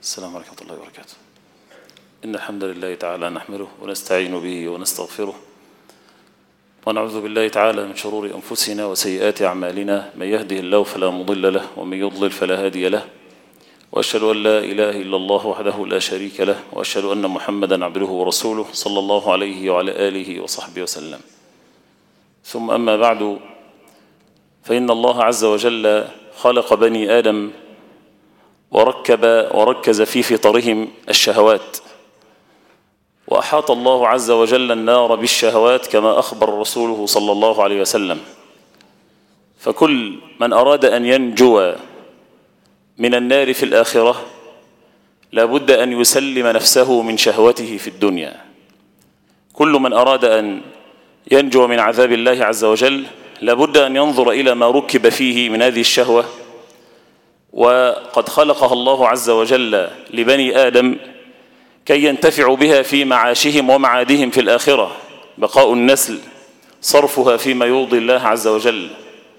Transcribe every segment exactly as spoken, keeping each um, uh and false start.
السلام عليكم ورحمة الله وبركاته. إن الحمد لله تعالى نحمده ونستعين به ونستغفره ونعوذ بالله تعالى من شرور أنفسنا وسيئات أعمالنا، من يهده الله فلا مضل له ومن يضلل فلا هادي له، وأشهد أن لا إله إلا الله وحده لا شريك له، وأشهد أن محمدا عبده ورسوله صلى الله عليه وعلى آله وصحبه وسلم. ثم أما بعد، فإن الله عز وجل خلق بني آدم وركب وركز في فطرهم الشهوات، وأحاط الله عز وجل النار بالشهوات كما أخبر رسوله صلى الله عليه وسلم. فكل من أراد أن ينجو من النار في الآخرة لابد أن يسلم نفسه من شهوته في الدنيا. كل من أراد أن ينجو من عذاب الله عز وجل لابد أن ينظر إلى ما ركب فيه من هذه الشهوة، وقد خلقها الله عز وجل لبني آدم كي ينتفعوا بها في معاشهم ومعادهم في الآخرة، بقاء النسل، صرفها فيما يرضي الله عز وجل.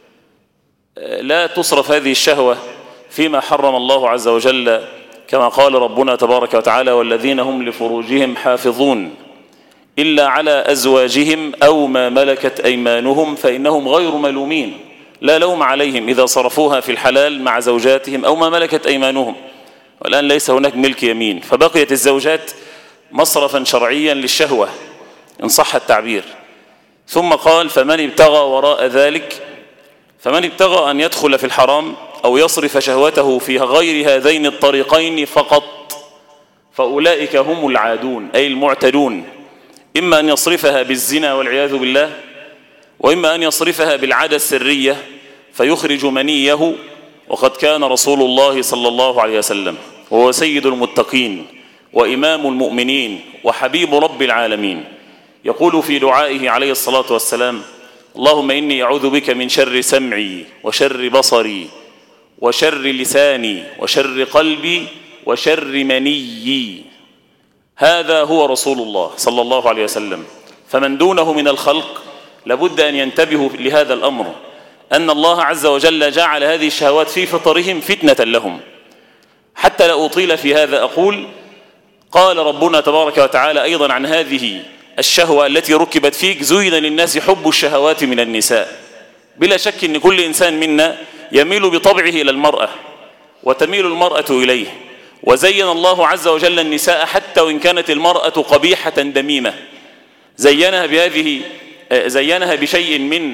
لا تصرف هذه الشهوة فيما حرم الله عز وجل، كما قال ربنا تبارك وتعالى: والذين هم لفروجهم حافظون إلا على أزواجهم أو ما ملكت أيمانهم فإنهم غير ملومين، لا لوم عليهم إذا صرفوها في الحلال مع زوجاتهم أو ما ملكت أيمانهم. والآن ليس هناك ملك يمين، فبقيت الزوجات مصرفا شرعيا للشهوة إن صح التعبير. ثم قال: فمن ابتغى وراء ذلك، فمن ابتغى أن يدخل في الحرام أو يصرف شهوته في غير هذين الطريقين فقط فأولئك هم العادون، أي المعتدون، إما أن يصرفها بالزنا والعياذ بالله، وإما أن يصرفها بالعادة السرية فيخرج منيه. وقد كان رسول الله صلى الله عليه وسلم وهو سيد المتقين وإمام المؤمنين وحبيب رب العالمين يقول في دعائه عليه الصلاة والسلام: اللهم إني أعوذ بك من شر سمعي وشر بصري وشر لساني وشر قلبي وشر منيي. هذا هو رسول الله صلى الله عليه وسلم. فمن دونه من الخلق لابد أن ينتبهوا لهذا الأمر، أن الله عز وجل جعل هذه الشهوات في فطرهم فتنة لهم. حتى لا أطيل في هذا أقول: قال ربنا تبارك وتعالى أيضا عن هذه الشهوة التي ركبت فيك: زين للناس حب الشهوات من النساء. بلا شك أن كل إنسان منا يميل بطبعه إلى المرأة وتميل المرأة إليه، وزين الله عز وجل النساء حتى وإن كانت المرأة قبيحة دميمة، زينها بهذه زينها بشيء من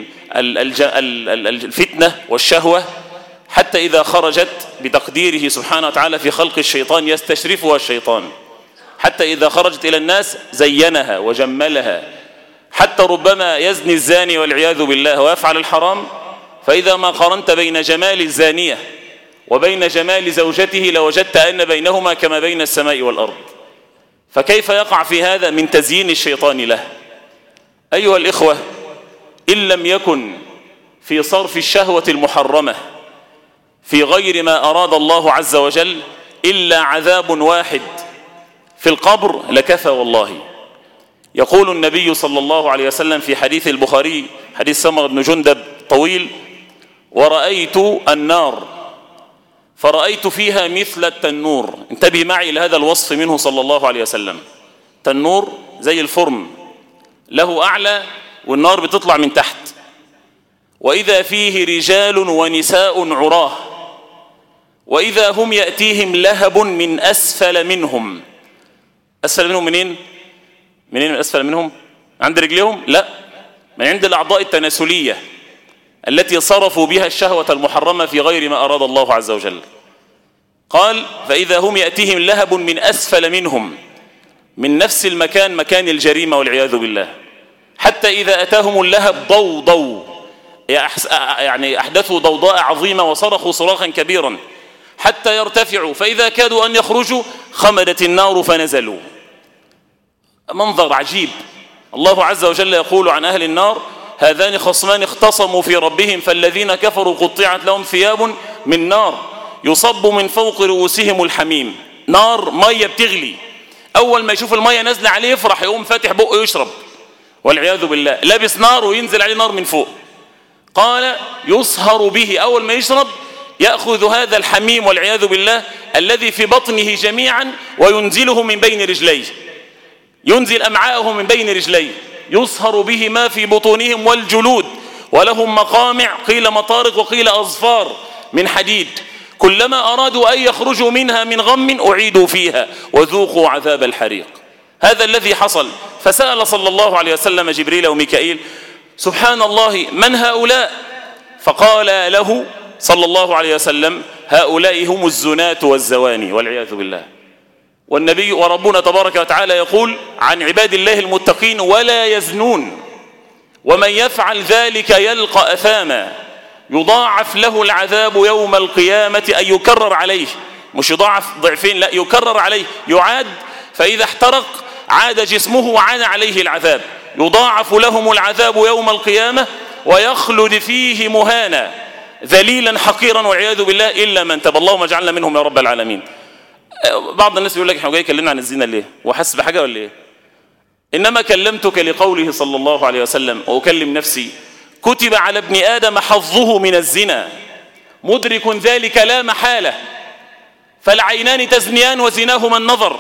الفتنة والشهوة، حتى إذا خرجت بتقديره سبحانه وتعالى في خلق الشيطان يستشرفها الشيطان، حتى إذا خرجت إلى الناس زينها وجملها، حتى ربما يزني الزاني والعياذ بالله ويفعل الحرام، فإذا ما قارنت بين جمال الزانية وبين جمال زوجته لوجدت أن بينهما كما بين السماء والأرض. فكيف يقع في هذا من تزيين الشيطان له؟ أيها الإخوة، إن لم يكن في صرف الشهوة المحرمة في غير ما أراد الله عز وجل إلا عذاب واحد في القبر لكفى والله. يقول النبي صلى الله عليه وسلم في حديث البخاري، حديث سمرة بن جندب طويل: ورأيت النار فرأيت فيها مثل التنور. انتبه معي لهذا الوصف منه صلى الله عليه وسلم. تنور زي الفرن، له أعلى والنار بتطلع من تحت. وإذا فيه رجال ونساء عراه، وإذا هم يأتيهم لهب من أسفل منهم. أسفل منهم منين؟ منين من أسفل منهم؟ عند رجلهم؟ لا، من عند الأعضاء التناسلية التي صرفوا بها الشهوة المحرمة في غير ما أراد الله عز وجل. قال: فإذا هم يأتيهم لهب من أسفل منهم، من نفس المكان، مكان الجريمة والعياذ بالله، حتى إذا أتاهم اللهب ضوضوا، يعني أحدثوا ضوضاء عظيمة وصرخوا صراخا كبيرا حتى يرتفعوا، فإذا كادوا أن يخرجوا خمدت النار فنزلوا. منظر عجيب. الله عز وجل يقول عن أهل النار: هذان خصمان اختصموا في ربهم فالذين كفروا قطعت لهم ثياب من نار يصب من فوق رؤوسهم الحميم. نار، مية بتغلي، أول ما يشوف المية نازلة عليه يفرح، يقوم فاتح بقه يشرب والعياذ بالله. لابس نار وينزل عليه نار من فوق. قال: يصهر به، أول ما يشرب يأخذ هذا الحميم والعياذ بالله الذي في بطنه جميعا وينزله من بين رجليه، ينزل أمعاءه من بين رجليه، يصهر به ما في بطونهم والجلود، ولهم مقامع قيل مطارق وقيل أظفار من حديد، كلما أرادوا أن يخرجوا منها من غم أعيدوا فيها وذوقوا عذاب الحريق. هذا الذي حصل. فسأل صلى الله عليه وسلم جبريل وميكائيل سبحان الله من هؤلاء؟ فقال له صلى الله عليه وسلم هؤلاء هم الزناة والزواني والعياذ بالله. والنبي وربنا تبارك وتعالى يقول عن عباد الله المتقين ولا يزنون ومن يفعل ذلك يلقى أثاما يضاعف له العذاب يوم القيامة، أي يكرر عليه، مش يضاعف ضعفين، لا يكرر عليه، يعاد، فإذا احترق عاد جسمه وعاد عليه العذاب، يضاعف لهم العذاب يوم القيامة ويخلد فيه مهانا ذليلا حقيرا والعياذ بالله إلا من تاب. اللهم اجعلنا منهم يا رب العالمين. بعض الناس يقول لك احنا جاي كلمنا عن الزنا ليه؟ وحس بحاجة ولا ايه؟ إنما كلمتك لقوله صلى الله عليه وسلم وأكلم نفسي كتب على ابن آدم حظه من الزنا مدرك ذلك لا محالة، فالعينان تزنيان وزناهما النظر،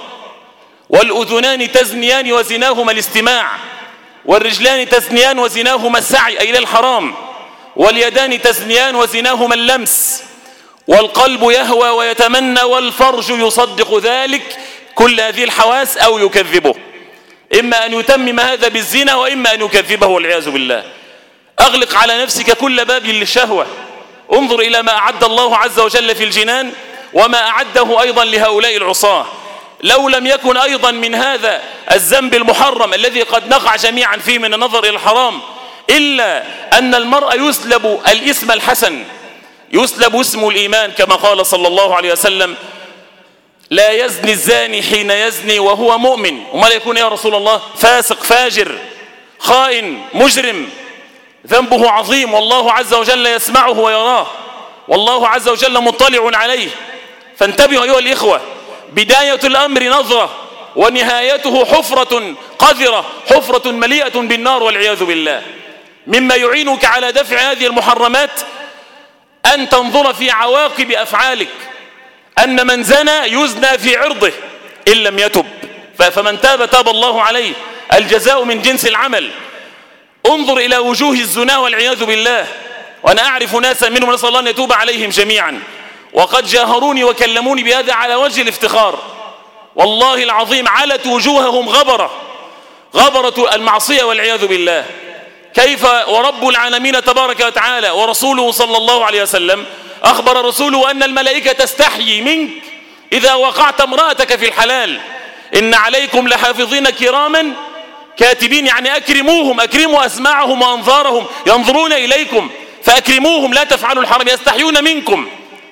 والأذنان تزنيان وزناهما الاستماع، والرجلان تزنيان وزناهما السعي أي إلى الحرام، واليدان تزنيان وزناهما اللمس، والقلب يهوى ويتمنى، والفرج يصدق ذلك. كل هذه الحواس أو يكذبه، إما أن يتمم هذا بالزنا وإما أن يكذبه والعياذ بالله. أغلق على نفسك كل باب للشهوة، انظر إلى ما أعد الله عز وجل في الجنان وما أعده أيضا لهؤلاء العصاة. لو لم يكن أيضا من هذا الذنب المحرم الذي قد نقع جميعا فيه من النظر إلى الحرام إلا أن المرء يسلب الاسم الحسن، يسلب اسم الإيمان كما قال صلى الله عليه وسلم لا يزني الزاني حين يزني وهو مؤمن. وما يكون يا رسول الله؟ فاسق فاجر خائن مجرم ذنبه عظيم والله عز وجل يسمعه ويراه والله عز وجل مطلع عليه. فانتبهوا أيها الإخوة، بداية الأمر نظرة ونهايته حفرة قذرة، حفرة مليئة بالنار والعياذ بالله. مما يعينك على دفع هذه المحرمات أن تنظر في عواقب أفعالك، أن من زنى يزنى في عرضه إن لم يتب، فمن تاب تاب الله عليه، الجزاء من جنس العمل. انظر إلى وجوه الزنا والعياذ بالله، وأنا أعرف ناسا منهم نسأل الله أن يتوب عليهم جميعا، وقد جاهروني وكلموني بهذا على وجه الافتخار. والله العظيم علت وجوههم غبرة، غبرة المعصية والعياذ بالله. كيف ورب العالمين تبارك وتعالى ورسوله صلى الله عليه وسلم أخبر رسوله أن الملائكة تستحيي منك إذا وقعت امرأتك في الحلال. إن عليكم لحافظين كراما كاتبين، يعني أكرموهم، أكرموا أسماعهم وأنظارهم، ينظرون إليكم فأكرموهم، لا تفعلوا الحرام، يستحيون منكم.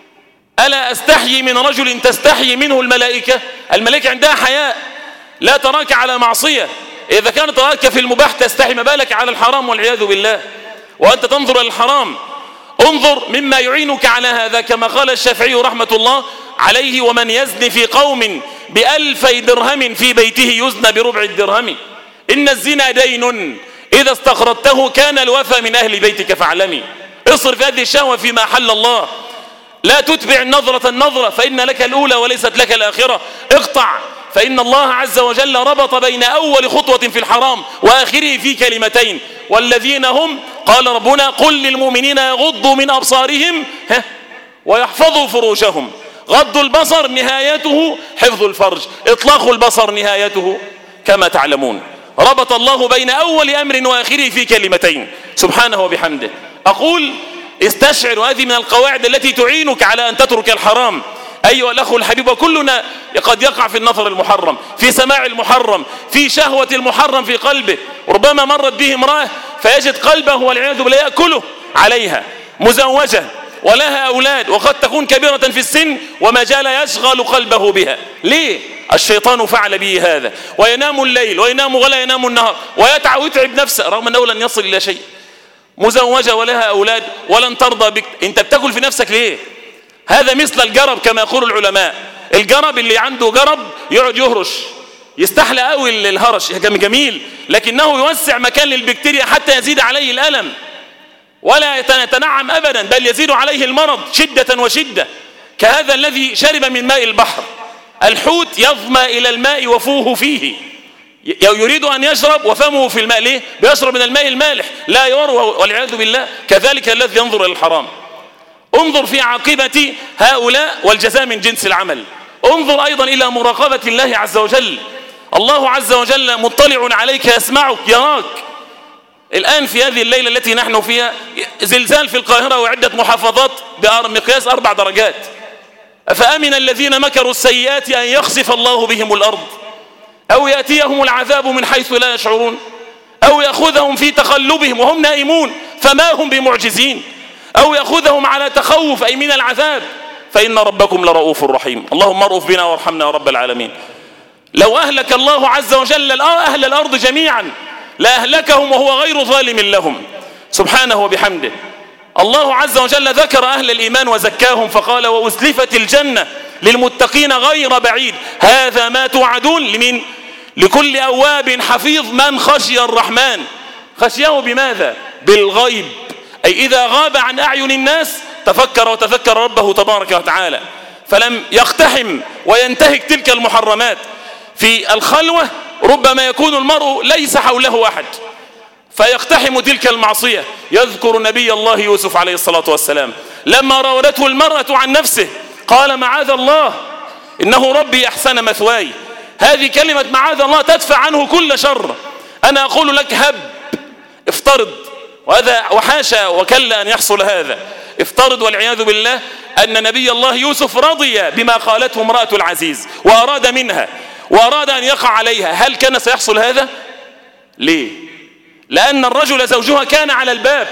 ألا أستحيي من رجل تستحيي منه الملائكة؟ الملائكة عندها حياء، لا تراك على معصية. إذا كانت تراك في المباح تستحي، ما بالك على الحرام والعياذ بالله وأنت تنظر إلى الحرام. انظر مما يعينك على هذا كما قال الشافعي رحمة الله عليه ومن يزن في قوم بألفي درهم في بيته يزنى بربع الدرهم. إن الزنا دين إذا استقرضته كان الوفى من أهل بيتك فاعلمي. اصرف هذه الشهوة فيما حل الله، لا تتبع النظرة النظرة فإن لك الأولى وليست لك الآخرة. اقطع، فإن الله عز وجل ربط بين أول خطوة في الحرام وآخره في كلمتين والذين هم قال ربنا قل للمؤمنين يغضوا من أبصارهم ويحفظوا فروجهم. غض البصر نهايته حفظ الفرج، إطلاق البصر نهايته كما تعلمون. ربط الله بين أول أمر وآخره في كلمتين سبحانه وبحمده. أقول استشعر هذه من القواعد التي تعينك على أن تترك الحرام أيها الأخ الحبيب. وكلنا قد يقع في النظر المحرم، في سماع المحرم، في شهوة المحرم في قلبه. ربما مرت به امرأة فيجد قلبه والعياذ بالله يأكله عليها، مزوجة ولها أولاد وقد تكون كبيرة في السن وما زال يشغل قلبه بها. ليه؟ الشيطان فعل به هذا، وينام الليل وينام ولا ينام النهار ويتعب ويتعب نفسه رغم أنه لن يصل إلى شيء. مزوجة ولها أولاد ولن ترضى بك، أنت بتأكل في نفسك ليه؟ هذا مثل الجرب كما يقول العلماء. الجرب اللي عنده جرب يقعد يهرش، يستحلى قوي الهرش جميل، لكنه يوسع مكان للبكتيريا حتى يزيد عليه الألم. ولا يتنعم أبدا، بل يزيد عليه المرض شدة وشدة، كهذا الذي شرب من ماء البحر. الحوت يظمأ إلى الماء وفوه فيه، يريد أن يشرب وفمه في الماء. ليه؟ بيشرب من الماء المالح لا يروى، والعياذ بالله. كذلك الذي ينظر إلى الحرام. انظر في عاقبة هؤلاء، والجزاء من جنس العمل. انظر أيضا إلى مراقبة الله عز وجل. الله عز وجل مطلع عليك، يسمعك، يراك. الآن في هذه الليلة التي نحن فيها زلزال في القاهرة وعدة محافظات بمقياس أربع درجات. أفأمن الذين مكروا السيئات أن يخسف الله بهم الأرض أو يأتيهم العذاب من حيث لا يشعرون أو يأخذهم في تقلبهم وهم نائمون فما هم بمعجزين أو يأخذهم على تخوف أي من العذاب فإن ربكم لرؤوف رحيم. اللهم ارؤف بنا وارحمنا يا رب العالمين. لو أهلك الله عز وجل أهل الأرض جميعا لأهلكهم وهو غير ظالم لهم سبحانه وبحمده. الله عز وجل ذكر أهل الإيمان وزكاهم فقال وأزلفت الجنة للمتقين غير بعيد هذا ما توعدون لمن؟ لكل أواب حفيظ من خشي الرحمن. خشيه بماذا؟ بالغيب، أي إذا غاب عن أعين الناس تفكر وتذكر ربه تبارك وتعالى فلم يقتحم وينتهك تلك المحرمات. في الخلوة ربما يكون المرء ليس حوله أحد فيقتحم تلك المعصية. يذكر نبي الله يوسف عليه الصلاة والسلام لما راودته المرأة عن نفسه قال معاذ الله إنه ربي أحسن مثواي. هذه كلمة معاذ الله تدفع عنه كل شر. أنا أقول لك هب، افترض، وهذا وحاشا وكلا أن يحصل هذا، افترض والعياذ بالله أن نبي الله يوسف رضي بما قالته امرأة العزيز وأراد منها وأراد أن يقع عليها، هل كان سيحصل هذا؟ ليه؟ لأن الرجل زوجها كان على الباب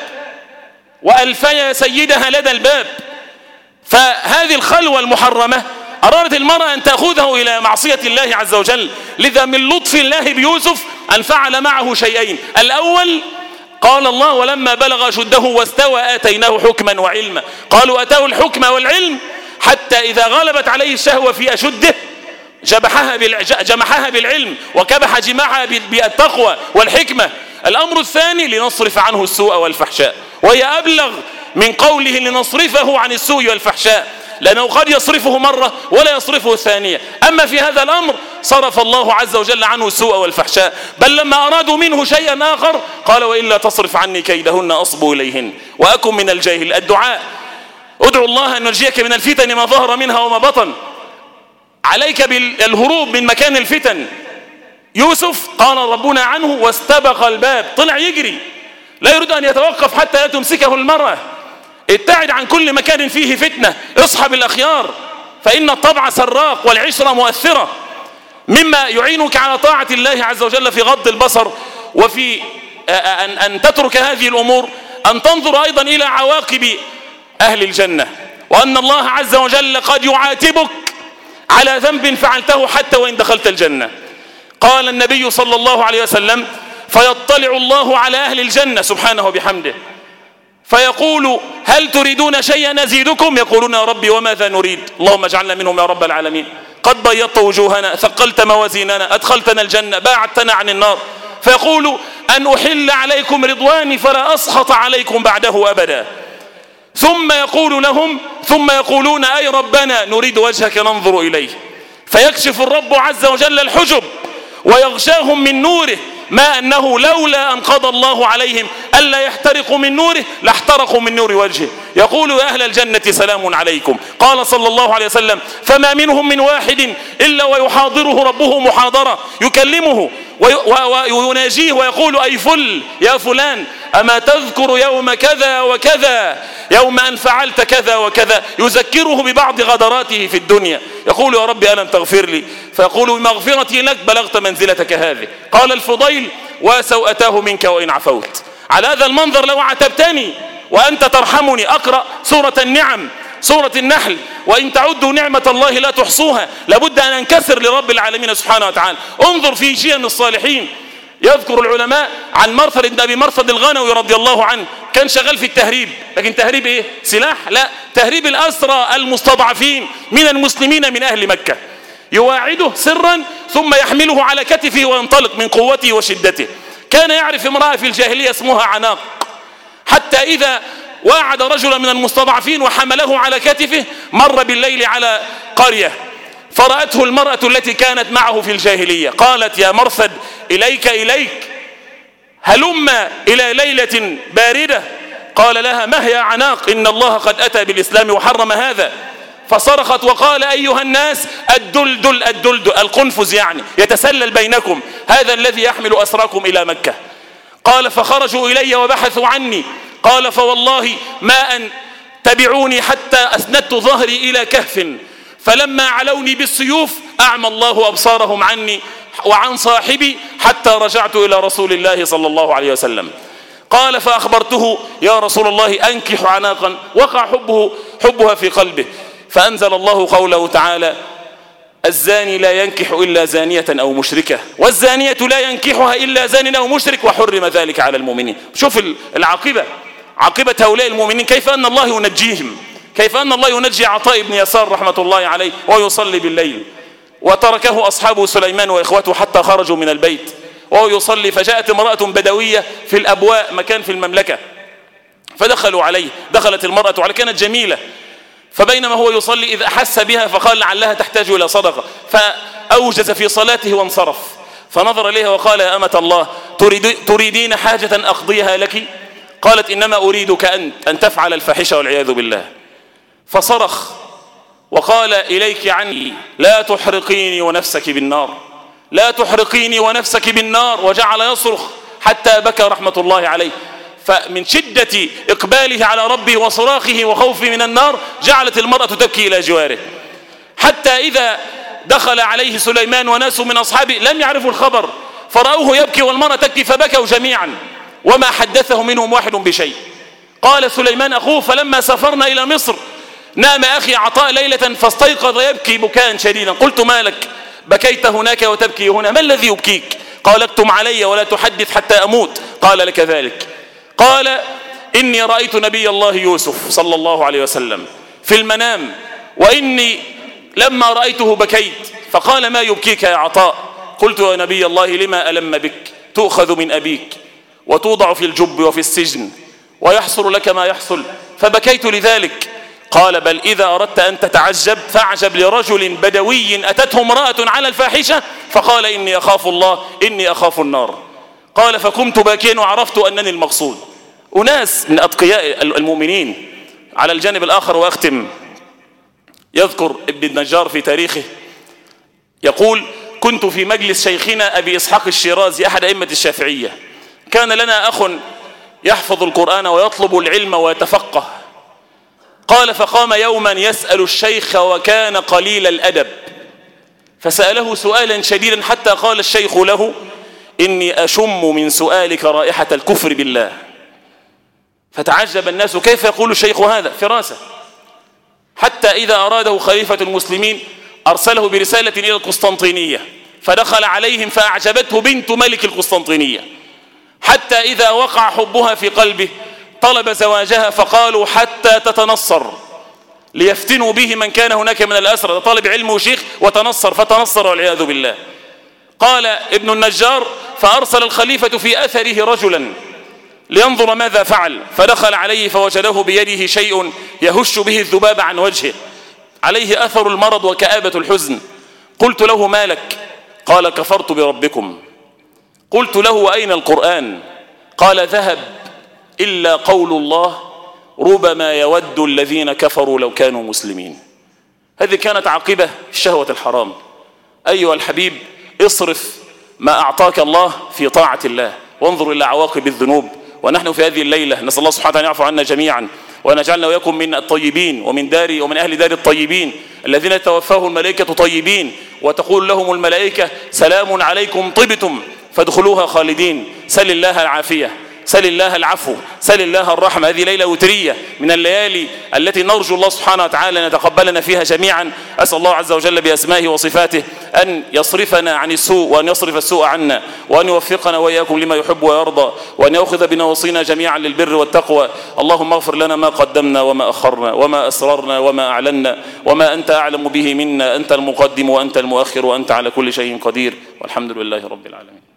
وألفي سيدها لدى الباب. فهذه الخلوة المحرمة أرادت المرأة أن تأخذه إلى معصية الله عز وجل. لذا من لطف الله بيوسف أن فعل معه شيئين. الأول قال الله ولما بلغ أشده واستوى آتيناه حكما وعلما. قالوا أتاه الحكم والعلم حتى إذا غلبت عليه الشهوة في أشده جمحها جمحها بالعلم وكبح جماعها بالتقوى والحكمة. الأمر الثاني لنصرف عنه السوء والفحشاء، وهي أبلغ من قوله لنصرفه عن السوء والفحشاء، لأنه قد يصرفه مرة ولا يصرفه الثانية. أما في هذا الأمر صرف الله عز وجل عنه السوء والفحشاء، بل لما أرادوا منه شيئا آخر قال وإلا تصرف عني كيدهن أصب إليهن وأكن من الجاهل. الدعاء ادعو الله أن ينجيك من الفتن ما ظهر منها وما بطن. عليك بالهروب من مكان الفتن. يوسف قال ربنا عنه واستبق الباب، طلع يجري لا يريد أن يتوقف حتى لا تمسكه المرأة. ابتعد عن كل مكان فيه فتنة، اصحب الأخيار فإن الطبع سراق والعشرة مؤثرة. مما يعينك على طاعة الله عز وجل في غض البصر وفي أن, أن تترك هذه الأمور أن تنظر أيضا إلى عواقب أهل الجنة، وأن الله عز وجل قد يعاتبك على ذنب فعلته حتى وإن دخلت الجنة. قال النبي صلى الله عليه وسلم فيطلع الله على أهل الجنة سبحانه بحمده فيقول هل تريدون شيئا نزيدكم؟ يقولون يا ربي وماذا نريد؟ اللهم اجعلنا منهم يا رب العالمين. قد بيضت وجوهنا، ثقلت موازيننا، أدخلتنا الجنة، باعدتنا عن النار. فيقول أن أحل عليكم رضواني فلا أسخط عليكم بعده أبدا. ثم يقول لهم ثم يقولون أي ربنا نريد وجهك ننظر إليه. فيكشف الرب عز وجل الحجب ويغشاهم من نوره، ما أنه لولا أن قضى الله عليهم ألا يحترقوا من نوره لاحترقوا من نور وجهه. يقول يا أهل الجنة سلام عليكم. قال صلى الله عليه وسلم فما منهم من واحد إلا ويحاضره ربه محاضرة، يكلمه ويناجيه ويقول أي فل يا فلان أما تذكر يوم كذا وكذا، يوم أن فعلت كذا وكذا، يذكره ببعض غدراته في الدنيا. يقول يا رب ألم تغفر لي؟ فيقول بمغفرتي لك بلغت منزلتك هذه. قال الفضيل وسوءته منك وإن عفوت. على هذا المنظر لو عتبتني وأنت ترحمني. أقرأ سورة النعم سورة النحل وإن تعدوا نعمة الله لا تحصوها. لابد أن أنكسر لرب العالمين سبحانه وتعالى. انظر في شيم الصالحين. يذكر العلماء عن مرثد بن أبي مرثد الغنوي رضي الله عنه، كان شغال في التهريب. لكن تهريب إيه؟ سلاح؟ لا، تهريب الأسرى المستضعفين من المسلمين من أهل مكة. يواعده سرا ثم يحمله على كتفه وينطلق من قوته وشدته. كان يعرف امرأة في الجاهلية اسمها عناق. حتى إذا واعد رجلا من المستضعفين وحمله على كتفه مر بالليل على قرية فرأته المرأة التي كانت معه في الجاهلية، قالت يا مرثد إليك إليك هلم إلى ليلة باردة. قال لها ما هي عناق، إن الله قد أتى بالإسلام وحرم هذا. فصرخت وقال أيها الناس الدلدل الدلدل القنفذ يعني يتسلل بينكم، هذا الذي يحمل أسراكم إلى مكة. قال فخرجوا إلي وبحثوا عني. قال فوالله ما أن تبعوني حتى أسندت ظهري إلى كهف، فلما علوني بالسيوف أعمى الله أبصارهم عني وعن صاحبي حتى رجعت إلى رسول الله صلى الله عليه وسلم. قال فأخبرته يا رسول الله أنكح عناقا، وقع حبه حبها في قلبه، فأنزل الله قوله تعالى الزاني لا ينكح إلا زانية أو مشركة والزانية لا ينكحها إلا زان أو مشرك وحرم ذلك على المؤمنين. شوف العاقبة، عاقبة هؤلاء المؤمنين، كيف أن الله ينجيهم، كيف أن الله ينجي عطاء بن يسار رحمة الله عليه ويصلي بالليل، وتركه أصحابه سليمان وإخوته حتى خرجوا من البيت وهو يصلي، فجاءت امرأة بدوية في الأبواء مكان في المملكة فدخلوا عليه، دخلت المرأة عليه كانت جميلة، فبينما هو يصلي إذ أحس بها فقال لعلها تحتاج إلى صدقة، فأوجز في صلاته وانصرف، فنظر إليها وقال يا أمة الله تريد تريدين حاجة أقضيها لك؟ قالت إنما أريدك أنت أن تفعل الفاحشة والعياذ بالله. فصرخ وقال إليك عني لا تحرقيني ونفسك بالنار، لا تحرقيني ونفسك بالنار، وجعل يصرخ حتى بكى رحمة الله عليه. فمن شدة إقباله على ربه وصراخه وخوفه من النار جعلت المرأة تبكي إلى جواره، حتى إذا دخل عليه سليمان وناس من أصحابه لم يعرفوا الخبر فرأوه يبكي والمرأة تبكي فبكوا جميعا وما حدثه منهم واحد بشيء. قال سليمان أخوه فلما سافرنا إلى مصر نام أخي عطاء ليلة فاستيقظ يبكي بكاء شديدا، قلت ما لك بكيت هناك وتبكي هنا، ما الذي يبكيك؟ قال اكتم علي ولا تحدث حتى أموت. قال لك ذلك. قال إني رأيت نبي الله يوسف صلى الله عليه وسلم في المنام وإني لما رأيته بكيت، فقال ما يبكيك يا عطاء؟ قلت يا نبي الله لما ألم بك؟ تؤخذ من أبيك وتوضع في الجب وفي السجن ويحصل لك ما يحصل، فبكيت لذلك. قال بل إذا أردت أن تتعجب فاعجب لرجل بدوي أتته امرأة على الفاحشة فقال إني أخاف الله إني أخاف النار. قال فقمت باكيا وعرفت أنني المقصود. أناس من أتقياء المؤمنين. على الجانب الآخر وأختم، يذكر ابن النجار في تاريخه يقول كنت في مجلس شيخنا أبي إسحاق الشيرازي أحد أئمة الشافعية، كان لنا أخ يحفظ القرآن ويطلب العلم ويتفقه. قال فقام يوما يسأل الشيخ وكان قليل الأدب، فسأله سؤالا شديدا حتى قال الشيخ له إني أشم من سؤالك رائحة الكفر بالله. فتعجب الناس كيف يقول الشيخ هذا فراسة، حتى إذا أراده خليفة المسلمين أرسله برسالة إلى القسطنطينية فدخل عليهم فأعجبته بنت ملك القسطنطينية، حتى إذا وقع حبها في قلبه طلب زواجها فقالوا حتى تتنصر ليفتنوا به من كان هناك من الأسرى، طالب علم وشيخ وتنصر فتنصر والعياذ بالله. قال ابن النجار فأرسل الخليفة في أثره رجلا لينظر ماذا فعل، فدخل عليه فوجده بيده شيء يهش به الذباب عن وجهه، عليه أثر المرض وكآبة الحزن. قلت له ما لك؟ قال كفرت بربكم. قلت له وأين القرآن؟ قال ذهب إلا قول الله ربما يود الذين كفروا لو كانوا مسلمين. هذه كانت عاقبة الشهوة الحرام. أيها الحبيب اصرف ما أعطاك الله في طاعة الله وانظر إلى عواقب الذنوب. ونحن في هذه الليلة نسأل الله سبحانه وتعالى يعفو عنا جميعا وأن يجعلنا وإياكم من الطيبين ومن دار ومن أهل دار الطيبين الذين توفاهم الملائكة طيبين وتقول لهم الملائكة سلام عليكم طبتم فادخلوها خالدين. سل الله العافية، سل الله العفو، سل الله الرحمة. هذه ليلة وترية من الليالي التي نرجو الله سبحانه وتعالى أن يتقبلنا فيها جميعا. أسأل الله عز وجل بأسمائه وصفاته أن يصرفنا عن السوء وأن يصرف السوء عنا وأن يوفقنا وإياكم لما يحب ويرضى وأن يأخذ بنواصينا جميعا للبر والتقوى. اللهم اغفر لنا ما قدمنا وما أخرنا وما أسررنا وما أعلنا وما أنت أعلم به منا، أنت المقدم وأنت المؤخر وأنت على كل شيء قدير، والحمد لله رب العالمين.